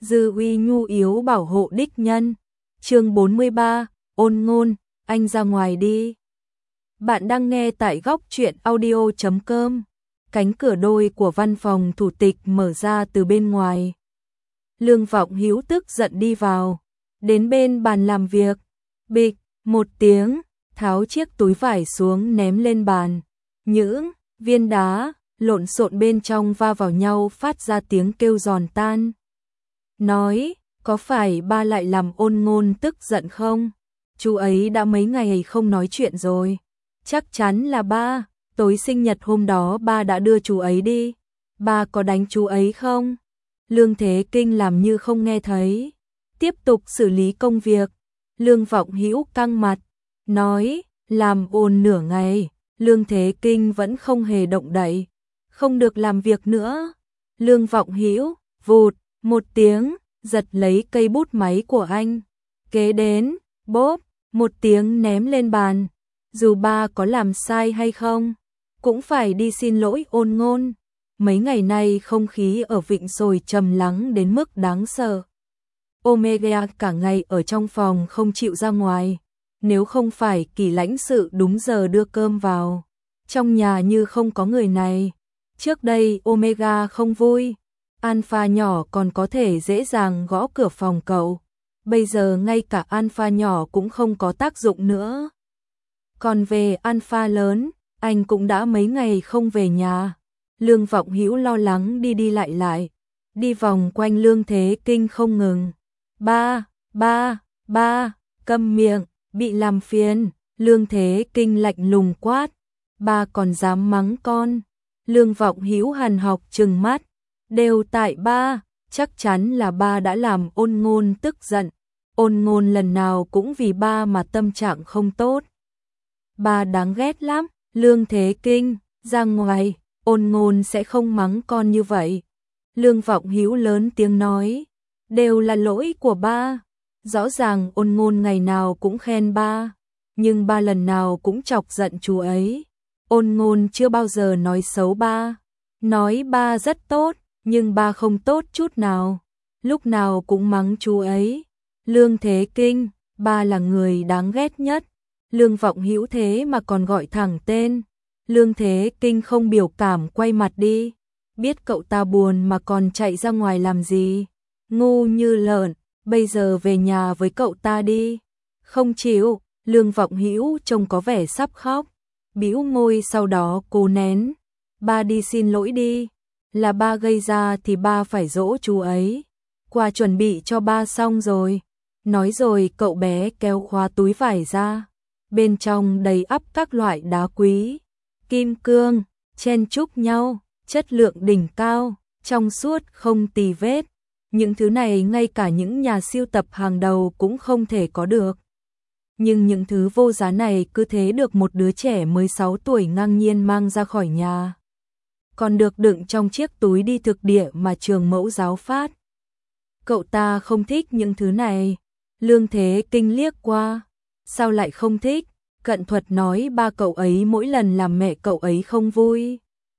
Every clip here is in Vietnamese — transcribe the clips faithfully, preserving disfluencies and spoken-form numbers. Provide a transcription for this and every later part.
dư uy nhu yếu bảo hộ đích nhân. Chương bốn mươi ba, ôn ngôn, anh ra ngoài đi. Bạn đang nghe tại góc truyện audio chấm com. Cánh cửa đôi của văn phòng thủ tịch mở ra từ bên ngoài. Lương Vọng Hữu tức giận đi vào, đến bên bàn làm việc, bịch một tiếng, tháo chiếc túi vải xuống ném lên bàn. Những viên đá lộn xộn bên trong va vào nhau phát ra tiếng kêu giòn tan. Nói, có phải ba lại làm ôn ngôn tức giận không? Chú ấy đã mấy ngày không nói chuyện rồi. Chắc chắn là ba, tối sinh nhật hôm đó ba đã đưa chú ấy đi. Ba có đánh chú ấy không? Lương Thế Kinh làm như không nghe thấy, tiếp tục xử lý công việc. Lương Vọng Hữu căng mặt, nói, làm ồn nửa ngày, Lương Thế Kinh vẫn không hề động đậy, không được làm việc nữa. Lương Vọng Hữu vụt một tiếng, giật lấy cây bút máy của anh, kế đến, bốp, một tiếng ném lên bàn. Dù ba có làm sai hay không, cũng phải đi xin lỗi ôn ngôn. Mấy ngày nay không khí ở Vịnh Sồi trầm lắng đến mức đáng sợ. Omega cả ngày ở trong phòng không chịu ra ngoài. Nếu không phải Kỳ lãnh sự đúng giờ đưa cơm vào, trong nhà như không có người này. Trước đây Omega không vui, Alpha nhỏ còn có thể dễ dàng gõ cửa phòng cậu. Bây giờ ngay cả Alpha nhỏ cũng không có tác dụng nữa. Còn về Alpha lớn, anh cũng đã mấy ngày không về nhà. Lương Vọng Hữu lo lắng đi đi lại lại, đi vòng quanh Lương Thế Kinh không ngừng. Ba, ba, ba, câm miệng, bị làm phiền. Lương Thế Kinh lạnh lùng quát, ba còn dám mắng con. Lương Vọng Hữu hằn học trừng mắt, đều tại ba, chắc chắn là ba đã làm ôn ngôn tức giận. Ôn ngôn lần nào cũng vì ba mà tâm trạng không tốt. Ba đáng ghét lắm. Lương Thế Kinh, ra ngoài, ôn ngôn sẽ không mắng con như vậy. Lương Vọng Hữu lớn tiếng nói, đều là lỗi của ba. Rõ ràng ôn ngôn ngày nào cũng khen ba, nhưng ba lần nào cũng chọc giận chú ấy. Ôn ngôn chưa bao giờ nói xấu ba, nói ba rất tốt, nhưng ba không tốt chút nào, lúc nào cũng mắng chú ấy. Lương Thế Kinh, ba là người đáng ghét nhất. Lương Vọng Hữu thế mà còn gọi thẳng tên. Lương Thế Kinh không biểu cảm quay mặt đi, biết cậu ta buồn mà còn chạy ra ngoài làm gì, ngu như lợn. Bây giờ về nhà với cậu ta đi. Không chịu. Lương Vọng Hữu trông có vẻ sắp khóc, bĩu môi sau đó cố nén. Ba đi xin lỗi đi, là ba gây ra thì ba phải dỗ chú ấy. Quà chuẩn bị cho ba xong rồi. Nói rồi cậu bé kéo khóa túi vải ra, bên trong đầy ắp các loại đá quý, kim cương, chen chúc nhau, chất lượng đỉnh cao, trong suốt không tì vết. Những thứ này ngay cả những nhà sưu tập hàng đầu cũng không thể có được. Nhưng những thứ vô giá này cứ thế được một đứa trẻ mới sáu tuổi ngang nhiên mang ra khỏi nhà. Còn được đựng trong chiếc túi đi thực địa mà trường mẫu giáo phát. Cậu ta không thích những thứ này. Lương Thế Kinh liếc qua, sao lại không thích? Cận thuật nói ba cậu ấy mỗi lần làm mẹ cậu ấy không vui,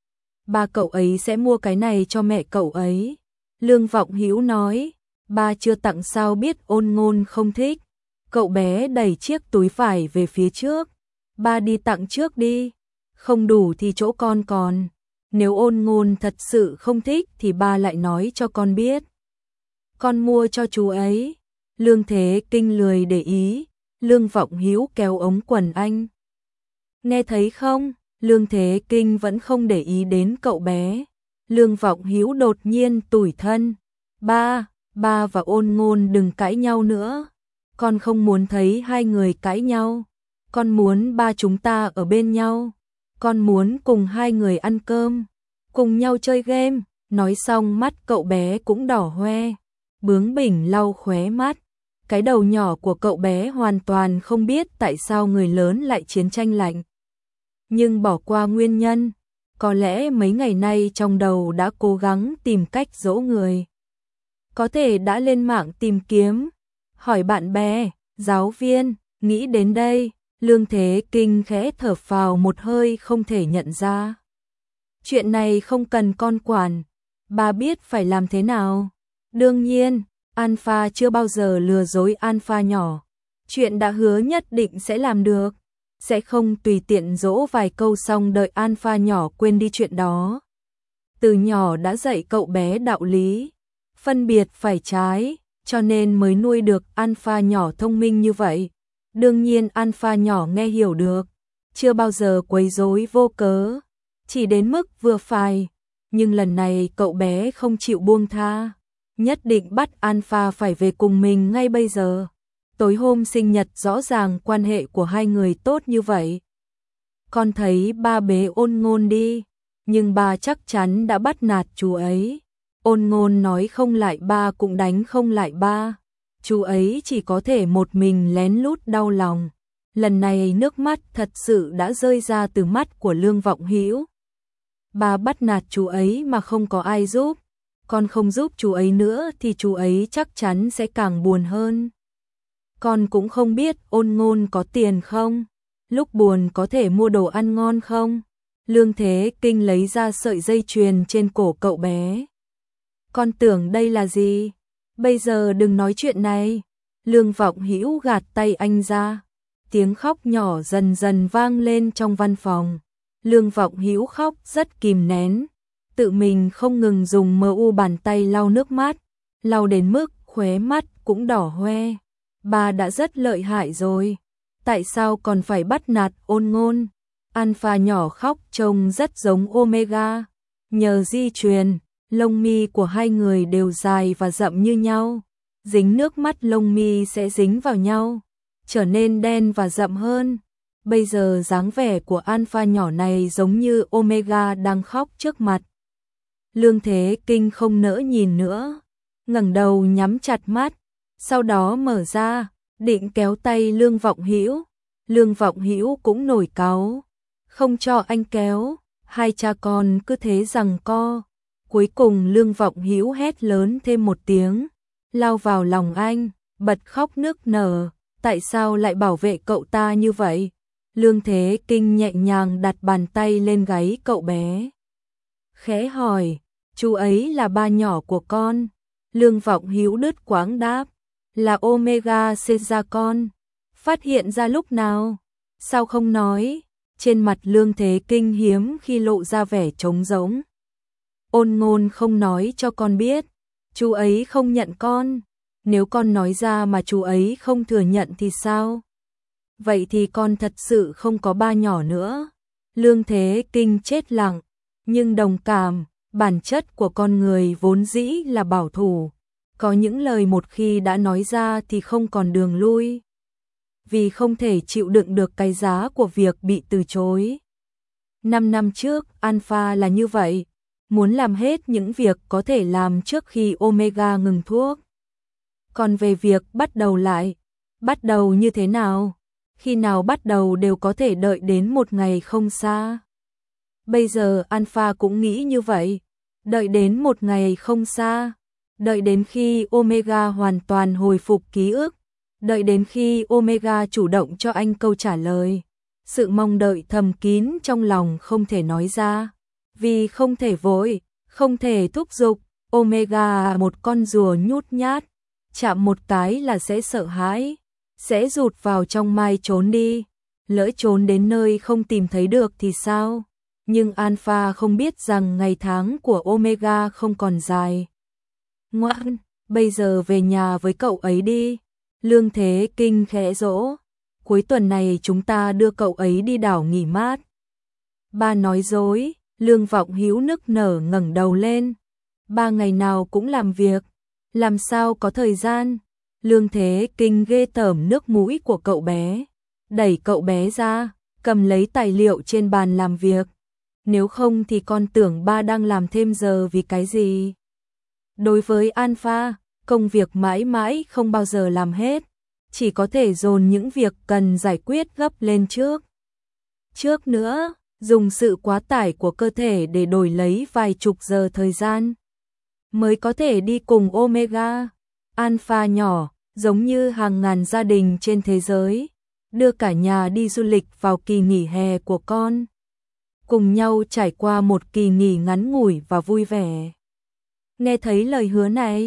ba cậu ấy sẽ mua cái này cho mẹ cậu ấy. Lương Vọng Hữu nói, ba chưa tặng sao biết ôn ngôn không thích. Cậu bé đẩy chiếc túi vải về phía trước, ba đi tặng trước đi, không đủ thì chỗ con còn. Nếu ôn ngôn thật sự không thích thì ba lại nói cho con biết, con mua cho chú ấy. Lương Thế Kinh lười để ý. Lương Vọng Hữu kéo ống quần anh, nghe thấy không? Lương Thế Kinh vẫn không để ý đến cậu bé. Lương Vọng Hữu đột nhiên tủi thân, ba, ba và ôn ngôn đừng cãi nhau nữa. Con không muốn thấy hai người cãi nhau, con muốn ba chúng ta ở bên nhau. Con muốn cùng hai người ăn cơm, cùng nhau chơi game. Nói xong mắt cậu bé cũng đỏ hoe, bướng bỉnh lau khóe mắt. Cái đầu nhỏ của cậu bé hoàn toàn không biết tại sao người lớn lại chiến tranh lạnh. Nhưng bỏ qua nguyên nhân, có lẽ mấy ngày nay trong đầu đã cố gắng tìm cách dỗ người. Có thể đã lên mạng tìm kiếm, hỏi bạn bè, giáo viên. Nghĩ đến đây, Lương Thế Kinh khẽ thở phào một hơi không thể nhận ra. Chuyện này không cần con quản, bà biết phải làm thế nào. Đương nhiên, Alpha chưa bao giờ lừa dối Alpha nhỏ. Chuyện đã hứa nhất định sẽ làm được. Sẽ không tùy tiện dỗ vài câu xong đợi Alpha nhỏ quên đi chuyện đó. Từ nhỏ đã dạy cậu bé đạo lý, phân biệt phải trái, cho nên mới nuôi được Alpha nhỏ thông minh như vậy. Đương nhiên Alpha nhỏ nghe hiểu được, chưa bao giờ quấy rối vô cớ, chỉ đến mức vừa phải. Nhưng lần này cậu bé không chịu buông tha, nhất định bắt Alpha phải về cùng mình ngay bây giờ. Tối hôm sinh nhật rõ ràng quan hệ của hai người tốt như vậy. Con thấy ba bế Ôn Ngôn đi, nhưng ba chắc chắn đã bắt nạt chú ấy. Ôn Ngôn nói không lại ba cũng đánh không lại ba. Chú ấy chỉ có thể một mình lén lút đau lòng. Lần này nước mắt thật sự đã rơi ra từ mắt của Lương Vọng Hữu. Ba bắt nạt chú ấy mà không có ai giúp, con không giúp chú ấy nữa thì chú ấy chắc chắn sẽ càng buồn hơn. Con cũng không biết Ôn Ngôn có tiền không, lúc buồn có thể mua đồ ăn ngon không. Lương Thế Kinh lấy ra sợi dây chuyền trên cổ cậu bé. Con tưởng đây là gì? Bây giờ đừng nói chuyện này. Lương Vọng Hữu gạt tay anh ra. Tiếng khóc nhỏ dần dần vang lên trong văn phòng. Lương Vọng Hữu khóc rất kìm nén, tự mình không ngừng dùng mờ u bàn tay lau nước mắt, lau đến mức khóe mắt cũng đỏ hoe. Ba đã rất lợi hại rồi, tại sao còn phải bắt nạt Ôn Ngôn? Alpha nhỏ khóc trông rất giống Omega, nhờ di truyền, lông mi của hai người đều dài và rậm như nhau, dính nước mắt lông mi sẽ dính vào nhau, trở nên đen và rậm hơn. Bây giờ dáng vẻ của Alpha nhỏ này giống như Omega đang khóc trước mặt. Lương Thế Kinh không nỡ nhìn nữa, ngẩng đầu nhắm chặt mắt, sau đó mở ra, định kéo tay Lương Vọng Hữu. Lương Vọng Hữu cũng nổi cáu, không cho anh kéo, hai cha con cứ thế giằng co. Cuối cùng Lương Vọng Hữu hét lớn thêm một tiếng, lao vào lòng anh, bật khóc nức nở. Tại sao lại bảo vệ cậu ta như vậy? Lương Thế Kinh nhẹ nhàng đặt bàn tay lên gáy cậu bé, khẽ hỏi, chú ấy là ba nhỏ của con. Lương Vọng Hữu đứt quãng đáp, là Omega sinh ra con. Phát hiện ra lúc nào? Sao không nói? Trên mặt Lương Thế Kinh hiếm khi lộ ra vẻ trống rỗng. Ôn Ngôn không nói cho con biết, chú ấy không nhận con. Nếu con nói ra mà chú ấy không thừa nhận thì sao? Vậy thì con thật sự không có ba nhỏ nữa. Lương Thế Kinh chết lặng, nhưng đồng cảm, bản chất của con người vốn dĩ là bảo thủ. Có những lời một khi đã nói ra thì không còn đường lui. Vì không thể chịu đựng được cái giá của việc bị từ chối. Năm năm trước, Alpha là như vậy, muốn làm hết những việc có thể làm trước khi Omega ngừng thuốc. Còn về việc bắt đầu lại, bắt đầu như thế nào? Khi nào bắt đầu đều có thể đợi đến một ngày không xa. Bây giờ Alpha cũng nghĩ như vậy, đợi đến một ngày không xa, đợi đến khi Omega hoàn toàn hồi phục ký ức, đợi đến khi Omega chủ động cho anh câu trả lời. Sự mong đợi thầm kín trong lòng không thể nói ra, vì không thể vội, không thể thúc giục. Omega một con rùa nhút nhát, chạm một cái là sẽ sợ hãi, sẽ rụt vào trong mai trốn đi, lỡ trốn đến nơi không tìm thấy được thì sao? Nhưng Alpha không biết rằng ngày tháng của Omega không còn dài. Ngoan, bây giờ về nhà với cậu ấy đi. Lương Thế Kinh khẽ dỗ, cuối tuần này chúng ta đưa cậu ấy đi đảo nghỉ mát. Ba nói dối. Lương Vọng Hữu nức nở ngẩng đầu lên. Ba ngày nào cũng làm việc, làm sao có thời gian? Lương Thế Kinh ghê tởm nước mũi của cậu bé, đẩy cậu bé ra, cầm lấy tài liệu trên bàn làm việc. Nếu không thì con tưởng ba đang làm thêm giờ vì cái gì? Đối với Alpha, công việc mãi mãi không bao giờ làm hết, chỉ có thể dồn những việc cần giải quyết gấp lên trước. Trước nữa, dùng sự quá tải của cơ thể để đổi lấy vài chục giờ thời gian, mới có thể đi cùng Omega. Alpha nhỏ, giống như hàng ngàn gia đình trên thế giới, đưa cả nhà đi du lịch vào kỳ nghỉ hè của con. Cùng nhau trải qua một kỳ nghỉ ngắn ngủi và vui vẻ. Nghe thấy lời hứa này,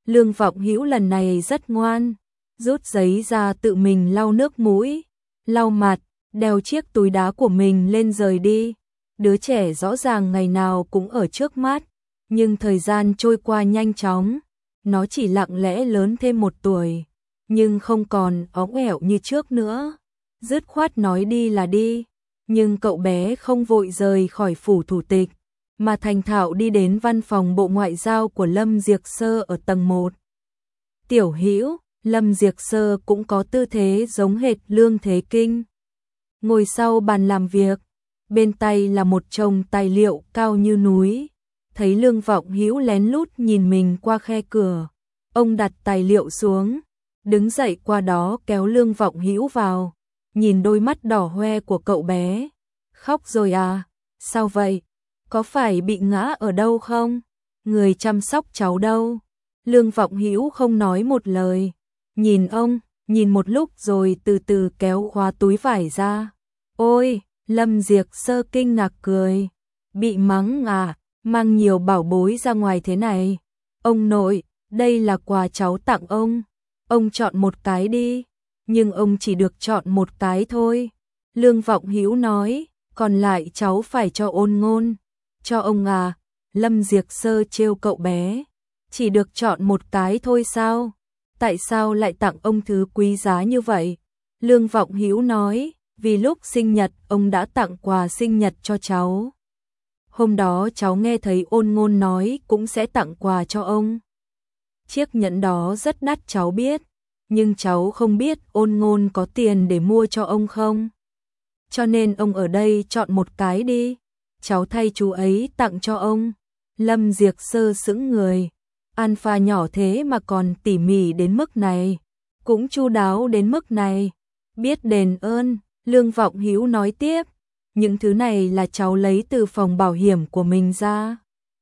Lương Vọng Hữu lần này rất ngoan, rút giấy ra tự mình lau nước mũi, lau mặt, đeo chiếc túi đá của mình lên rời đi. Đứa trẻ rõ ràng ngày nào cũng ở trước mắt, nhưng thời gian trôi qua nhanh chóng, nó chỉ lặng lẽ lớn thêm một tuổi, nhưng không còn óng ẻo như trước nữa. Dứt khoát nói đi là đi, nhưng cậu bé không vội rời khỏi phủ thủ tịch, mà thành thạo đi đến văn phòng Bộ Ngoại giao của Lâm Diệc Sơ ở tầng một. Tiểu Hữu, Lâm Diệc Sơ cũng có tư thế giống hệt Lương Thế Kinh. Ngồi sau bàn làm việc, bên tay là một chồng tài liệu cao như núi. Thấy Lương Vọng Hữu lén lút nhìn mình qua khe cửa, ông đặt tài liệu xuống, đứng dậy qua đó kéo Lương Vọng Hữu vào, nhìn đôi mắt đỏ hoe của cậu bé. Khóc rồi à? Sao vậy? Có phải bị ngã ở đâu không? Người chăm sóc cháu đâu? Lương Vọng Hữu không nói một lời, nhìn ông, nhìn một lúc rồi từ từ kéo khóa túi vải ra. Ôi, Lâm Diệc Sơ kinh ngạc cười. Bị mắng à? Mang nhiều bảo bối ra ngoài thế này. Ông nội, đây là quà cháu tặng ông. Ông chọn một cái đi. Nhưng ông chỉ được chọn một cái thôi. Lương Vọng Hữu nói, còn lại cháu phải cho Ôn Ngôn. Cho ông à? Lâm Diệc Sơ trêu cậu bé. Chỉ được chọn một cái thôi sao? Tại sao lại tặng ông thứ quý giá như vậy? Lương Vọng Hữu nói, vì lúc sinh nhật ông đã tặng quà sinh nhật cho cháu. Hôm đó cháu nghe thấy Ôn Ngôn nói cũng sẽ tặng quà cho ông. Chiếc nhẫn đó rất đắt cháu biết, nhưng cháu không biết Ôn Ngôn có tiền để mua cho ông không. Cho nên ông ở đây chọn một cái đi, cháu thay chú ấy tặng cho ông. Lâm Diệc Sơ sững người, Alpha nhỏ thế mà còn tỉ mỉ đến mức này, cũng chu đáo đến mức này, biết đền ơn. Lương Vọng Hữu nói tiếp, những thứ này là cháu lấy từ phòng bảo hiểm của mình ra.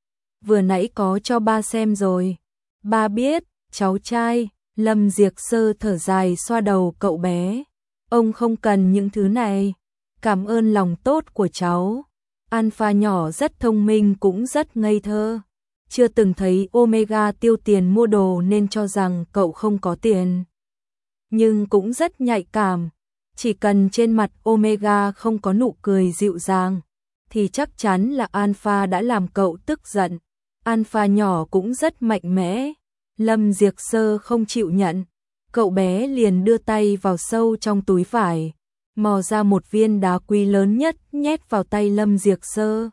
Vừa nãy có cho ba xem rồi. Ba biết, cháu trai. Lâm Diệc Sơ thở dài xoa đầu cậu bé. Ông không cần những thứ này. Cảm ơn lòng tốt của cháu. Alpha nhỏ rất thông minh cũng rất ngây thơ. Chưa từng thấy Omega tiêu tiền mua đồ nên cho rằng cậu không có tiền. Nhưng cũng rất nhạy cảm. Chỉ cần trên mặt Omega không có nụ cười dịu dàng, thì chắc chắn là Alpha đã làm cậu tức giận. Alpha nhỏ cũng rất mạnh mẽ. Lâm Diệc Sơ không chịu nhận. Cậu bé liền đưa tay vào sâu trong túi vải, mò ra một viên đá quý lớn nhất nhét vào tay Lâm Diệc Sơ.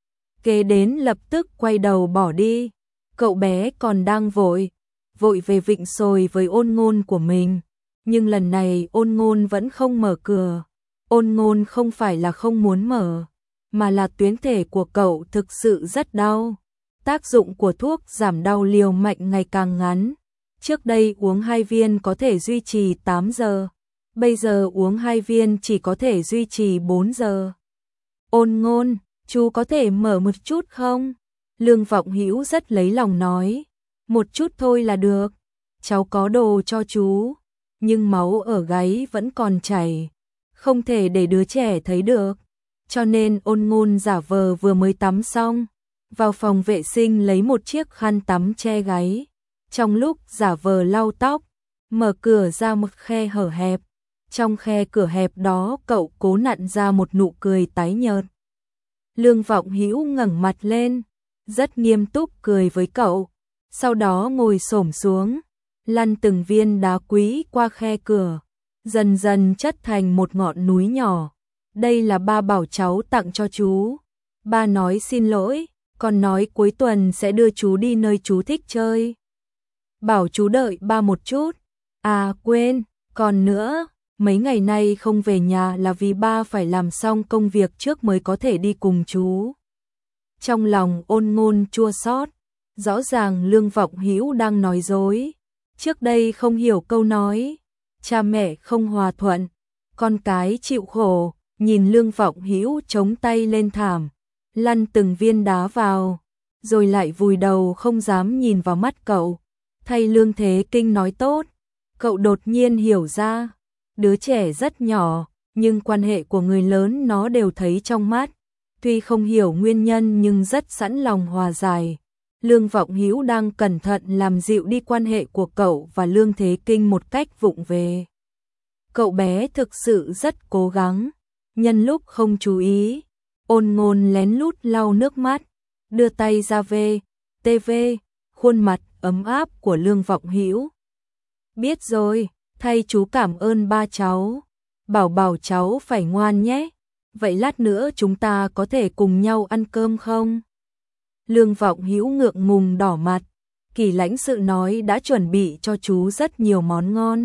Kế đến lập tức quay đầu bỏ đi. Cậu bé còn đang vội, vội về vịnh sồi với Ôn Ngôn của mình. Nhưng lần này Ôn Ngôn vẫn không mở cửa. Ôn Ngôn không phải là không muốn mở, mà là tuyến thể của cậu thực sự rất đau. Tác dụng của thuốc giảm đau liều mạnh ngày càng ngắn. Trước đây uống hai viên có thể duy trì tám giờ, bây giờ uống hai viên chỉ có thể duy trì bốn giờ. Ôn Ngôn, chú có thể mở một chút không? Lương Vọng Hữu rất lấy lòng nói, một chút thôi là được, cháu có đồ cho chú. Nhưng máu ở gáy vẫn còn chảy, không thể để đứa trẻ thấy được. Cho nên Ôn Ngôn giả vờ vừa mới tắm xong, vào phòng vệ sinh lấy một chiếc khăn tắm che gáy. Trong lúc giả vờ lau tóc, mở cửa ra một khe hở hẹp. Trong khe cửa hẹp đó cậu cố nặn ra một nụ cười tái nhợt. Lương Vọng Hữu ngẩng mặt lên, rất nghiêm túc cười với cậu, sau đó ngồi xổm xuống, lăn từng viên đá quý qua khe cửa, dần dần chất thành một ngọn núi nhỏ. Đây là ba bảo cháu tặng cho chú. Ba nói xin lỗi, còn nói cuối tuần sẽ đưa chú đi nơi chú thích chơi. Bảo chú đợi ba một chút. À quên, còn nữa, mấy ngày nay không về nhà là vì ba phải làm xong công việc trước mới có thể đi cùng chú. Trong lòng Ôn Ngôn chua xót, rõ ràng Lương Vọng Hữu đang nói dối. Trước đây không hiểu câu nói, cha mẹ không hòa thuận, con cái chịu khổ. Nhìn Lương Vọng Hữu chống tay lên thảm, lăn từng viên đá vào, rồi lại vùi đầu không dám nhìn vào mắt cậu. Thay Lương Thế Kinh nói tốt, cậu đột nhiên hiểu ra, đứa trẻ rất nhỏ, nhưng quan hệ của người lớn nó đều thấy trong mắt. Tuy không hiểu nguyên nhân nhưng rất sẵn lòng hòa giải. Lương Vọng Hữu đang cẩn thận làm dịu đi quan hệ của cậu và Lương Thế Kinh một cách vụng về. Cậu bé thực sự rất cố gắng, nhân lúc không chú ý, Ôn Ngôn lén lút lau nước mắt, đưa tay ra về, tê vê, khuôn mặt ấm áp của Lương Vọng Hữu. Biết rồi, thay chú cảm ơn ba cháu, bảo bảo cháu phải ngoan nhé, vậy lát nữa chúng ta có thể cùng nhau ăn cơm không? Lương Vọng Hữu ngượng ngùng đỏ mặt, Kỳ lãnh sự nói đã chuẩn bị cho chú rất nhiều món ngon.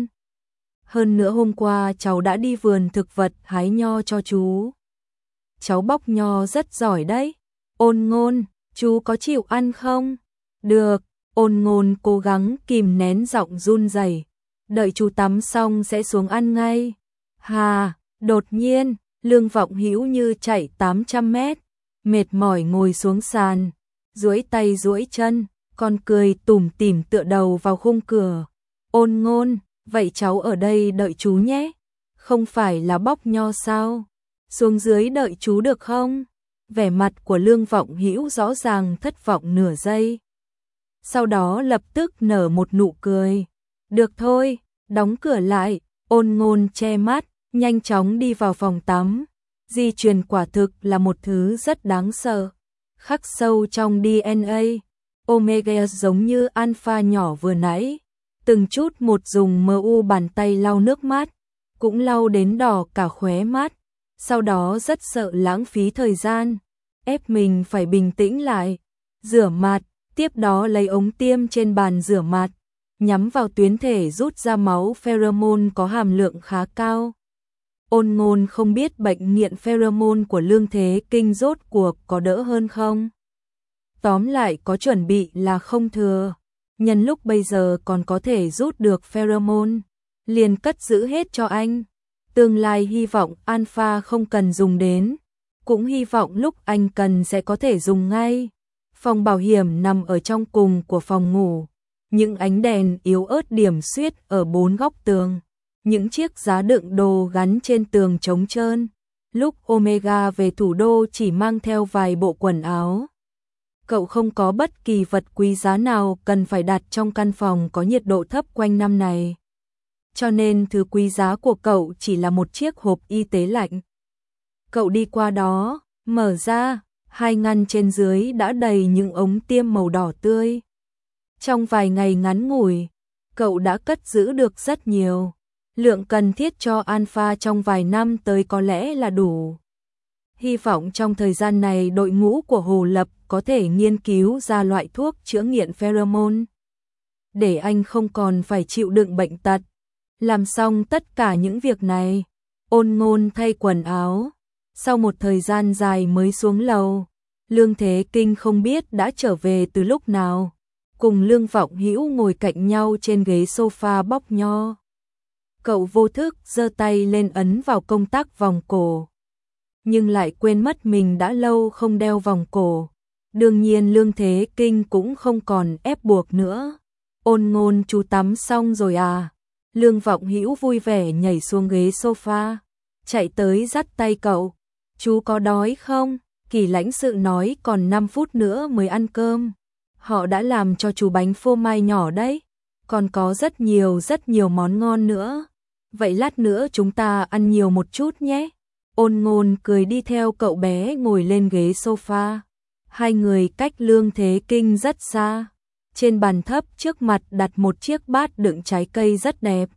Hơn nữa hôm qua cháu đã đi vườn thực vật hái nho cho chú. Cháu bóc nho rất giỏi đấy. Ôn Ngôn, chú có chịu ăn không? Được, Ôn Ngôn cố gắng kìm nén giọng run rẩy. Đợi chú tắm xong sẽ xuống ăn ngay. Hà, đột nhiên, Lương Vọng Hữu như chạy tám trăm mét, mệt mỏi ngồi xuống sàn, duỗi tay duỗi chân, còn cười tủm tỉm tựa đầu vào khung cửa. Ôn Ngôn, vậy cháu ở đây đợi chú nhé. Không phải là bóc nho sao? Xuống dưới đợi chú được không? Vẻ mặt của Lương Vọng Hữu rõ ràng thất vọng nửa giây. Sau đó lập tức nở một nụ cười. Được thôi, đóng cửa lại. Ôn Ngôn che mắt, nhanh chóng đi vào phòng tắm. Di truyền quả thực là một thứ rất đáng sợ, khắc sâu trong đê en a. Omega giống như alpha nhỏ vừa nãy, từng chút một dùng mờ u bàn tay lau nước mắt, cũng lau đến đỏ cả khóe mắt. Sau đó rất sợ lãng phí thời gian, ép mình phải bình tĩnh lại, rửa mặt, tiếp đó lấy ống tiêm trên bàn rửa mặt, nhắm vào tuyến thể rút ra máu pheromone có hàm lượng khá cao. Ôn Ngôn không biết bệnh nghiện pheromone của Lương Thế Kinh rốt cuộc có đỡ hơn không. Tóm lại có chuẩn bị là không thừa, nhân lúc bây giờ còn có thể rút được pheromone, liền cất giữ hết cho anh. Tương lai hy vọng alpha không cần dùng đến, cũng hy vọng lúc anh cần sẽ có thể dùng ngay. Phòng bảo hiểm nằm ở trong cùng của phòng ngủ, những ánh đèn yếu ớt điểm xuyết ở bốn góc tường, những chiếc giá đựng đồ gắn trên tường trống trơn. Lúc Omega về thủ đô chỉ mang theo vài bộ quần áo. Cậu không có bất kỳ vật quý giá nào cần phải đặt trong căn phòng có nhiệt độ thấp quanh năm này. Cho nên thứ quý giá của cậu chỉ là một chiếc hộp y tế lạnh. Cậu đi qua đó, mở ra, hai ngăn trên dưới đã đầy những ống tiêm màu đỏ tươi. Trong vài ngày ngắn ngủi, cậu đã cất giữ được rất nhiều. Lượng cần thiết cho alpha trong vài năm tới có lẽ là đủ. Hy vọng trong thời gian này đội ngũ của Hồ Lập có thể nghiên cứu ra loại thuốc chữa nghiện pheromone, để anh không còn phải chịu đựng bệnh tật. Làm xong tất cả những việc này, Ôn Ngôn thay quần áo, sau một thời gian dài mới xuống lầu. Lương Thế Kinh không biết đã trở về từ lúc nào, cùng Lương Vọng Hữu ngồi cạnh nhau trên ghế sofa bóc nho. Cậu vô thức giơ tay lên ấn vào công tắc vòng cổ, nhưng lại quên mất mình đã lâu không đeo vòng cổ. Đương nhiên Lương Thế Kinh cũng không còn ép buộc nữa. Ôn Ngôn, chú tắm xong rồi à? Lương Vọng Hữu vui vẻ nhảy xuống ghế sofa, chạy tới dắt tay cậu. Chú có đói không? Kỳ lãnh sự nói còn năm phút nữa mới ăn cơm. Họ đã làm cho chú bánh phô mai nhỏ đấy, còn có rất nhiều rất nhiều món ngon nữa. Vậy lát nữa chúng ta ăn nhiều một chút nhé. Ôn Ngôn cười đi theo cậu bé ngồi lên ghế sofa. Hai người cách Lương Thế Kinh rất xa. Trên bàn thấp trước mặt đặt một chiếc bát đựng trái cây rất đẹp.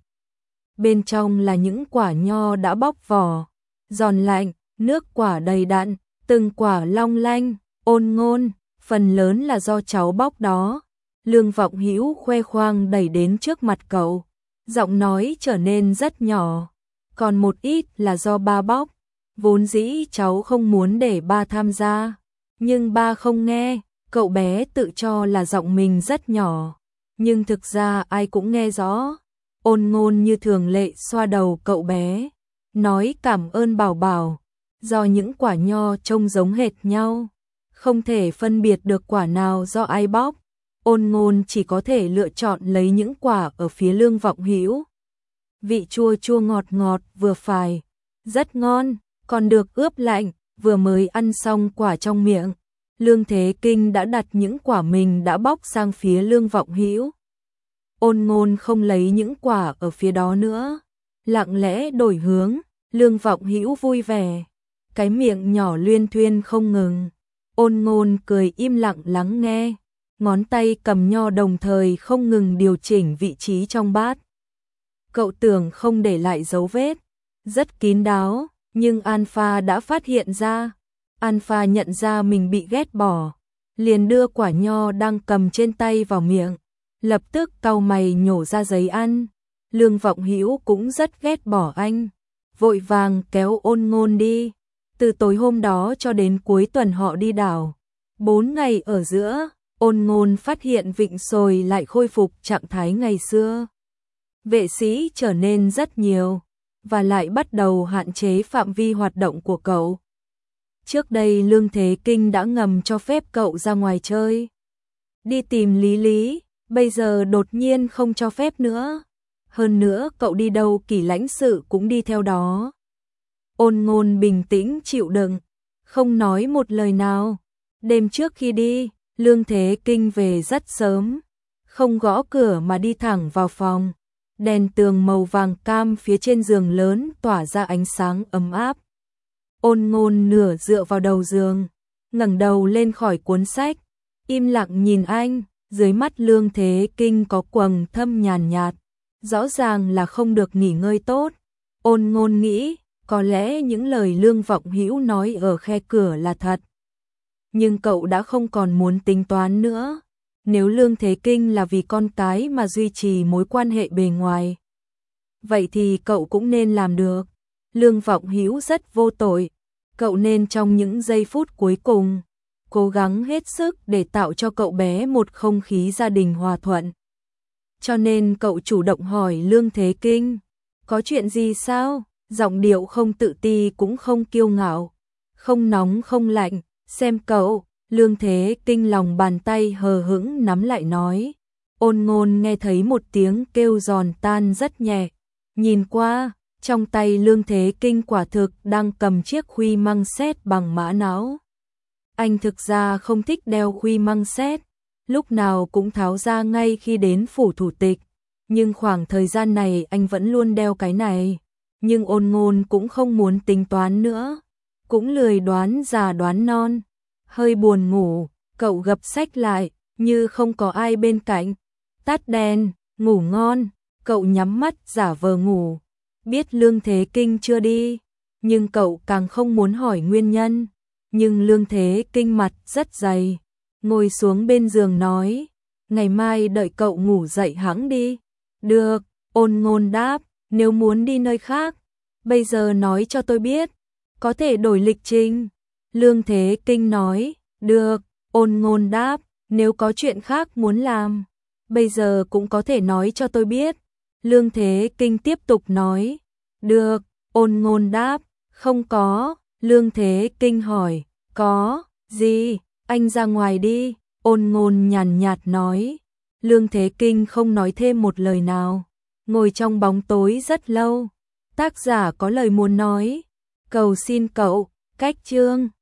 Bên trong là những quả nho đã bóc vỏ, giòn lạnh, nước quả đầy đặn, từng quả long lanh. Ôn Ngôn, phần lớn là do cháu bóc đó. Lương Vọng Hữu khoe khoang đẩy đến trước mặt cậu, giọng nói trở nên rất nhỏ. Còn một ít là do ba bóc, vốn dĩ cháu không muốn để ba tham gia, nhưng ba không nghe. Cậu bé tự cho là giọng mình rất nhỏ, nhưng thực ra ai cũng nghe rõ. Ôn Ngôn như thường lệ xoa đầu cậu bé, nói cảm ơn bảo bảo. Do những quả nho trông giống hệt nhau, không thể phân biệt được quả nào do ai bóc. Ôn Ngôn chỉ có thể lựa chọn lấy những quả ở phía Lương Vọng Hữu. Vị chua chua ngọt ngọt vừa phải, rất ngon, còn được ướp lạnh, vừa mới ăn xong quả trong miệng. Lương Thế Kinh đã đặt những quả mình đã bóc sang phía Lương Vọng Hữu. Ôn Ngôn không lấy những quả ở phía đó nữa, lặng lẽ đổi hướng. Lương Vọng Hữu vui vẻ, cái miệng nhỏ luyên thuyên không ngừng. Ôn Ngôn cười im lặng lắng nghe, ngón tay cầm nho đồng thời không ngừng điều chỉnh vị trí trong bát. Cậu tưởng không để lại dấu vết, rất kín đáo, nhưng Alpha đã phát hiện ra. Alpha nhận ra mình bị ghét bỏ, liền đưa quả nho đang cầm trên tay vào miệng, lập tức cau mày nhổ ra giấy ăn. Lương Vọng Hữu cũng rất ghét bỏ anh, vội vàng kéo Ôn Ngôn đi. Từ tối hôm đó cho đến cuối tuần họ đi đảo, bốn ngày ở giữa, Ôn Ngôn phát hiện Vịnh Sồi lại khôi phục trạng thái ngày xưa. Vệ sĩ trở nên rất nhiều, và lại bắt đầu hạn chế phạm vi hoạt động của cậu. Trước đây Lương Thế Kinh đã ngầm cho phép cậu ra ngoài chơi, đi tìm Lý Lý, bây giờ đột nhiên không cho phép nữa. Hơn nữa cậu đi đâu Kỷ lãnh sự cũng đi theo đó. Ôn Ngôn bình tĩnh chịu đựng, không nói một lời nào. Đêm trước khi đi, Lương Thế Kinh về rất sớm, không gõ cửa mà đi thẳng vào phòng. Đèn tường màu vàng cam phía trên giường lớn tỏa ra ánh sáng ấm áp. Ôn Ngôn nửa dựa vào đầu giường, ngẩng đầu lên khỏi cuốn sách, im lặng nhìn anh. Dưới mắt Lương Thế Kinh có quầng thâm nhàn nhạt, rõ ràng là không được nghỉ ngơi tốt. Ôn Ngôn nghĩ, có lẽ những lời Lương Vọng Hữu nói ở khe cửa là thật. Nhưng cậu đã không còn muốn tính toán nữa. Nếu Lương Thế Kinh là vì con cái mà duy trì mối quan hệ bề ngoài, vậy thì cậu cũng nên làm được. Lương Vọng Hữu rất vô tội, cậu nên trong những giây phút cuối cùng cố gắng hết sức để tạo cho cậu bé một không khí gia đình hòa thuận. Cho nên cậu chủ động hỏi Lương Thế Kinh, có chuyện gì sao? Giọng điệu không tự ti cũng không kiêu ngạo, không nóng không lạnh. Xem cậu. Lương Thế Kinh lòng bàn tay hờ hững nắm lại nói. Ôn Ngôn nghe thấy một tiếng kêu giòn tan rất nhẹ, nhìn qua, trong tay Lương Thế Kinh quả thực đang cầm chiếc khuy măng sét bằng mã não. Anh thực ra không thích đeo khuy măng sét, lúc nào cũng tháo ra ngay khi đến phủ thủ tịch, nhưng khoảng thời gian này anh vẫn luôn đeo cái này. Nhưng Ôn Ngôn cũng không muốn tính toán nữa, cũng lười đoán già đoán non. Hơi buồn ngủ, cậu gập sách lại, như không có ai bên cạnh. Tắt đèn, ngủ ngon, cậu nhắm mắt giả vờ ngủ. Biết Lương Thế Kinh chưa đi, nhưng cậu càng không muốn hỏi nguyên nhân. Nhưng Lương Thế Kinh mặt rất dày, ngồi xuống bên giường nói, ngày mai đợi cậu ngủ dậy hẵng đi. Được, Ôn Ngôn đáp, nếu muốn đi nơi khác, bây giờ nói cho tôi biết, có thể đổi lịch trình. Lương Thế Kinh nói, được. Ôn Ngôn đáp, nếu có chuyện khác muốn làm, bây giờ cũng có thể nói cho tôi biết. Lương Thế Kinh tiếp tục nói, được. Ôn Ngôn đáp, không có. Lương Thế Kinh hỏi, có gì? Anh ra ngoài đi. Ôn Ngôn nhàn nhạt nói. Lương Thế Kinh không nói thêm một lời nào, ngồi trong bóng tối rất lâu. Tác giả có lời muốn nói, cầu xin cậu, cách chương.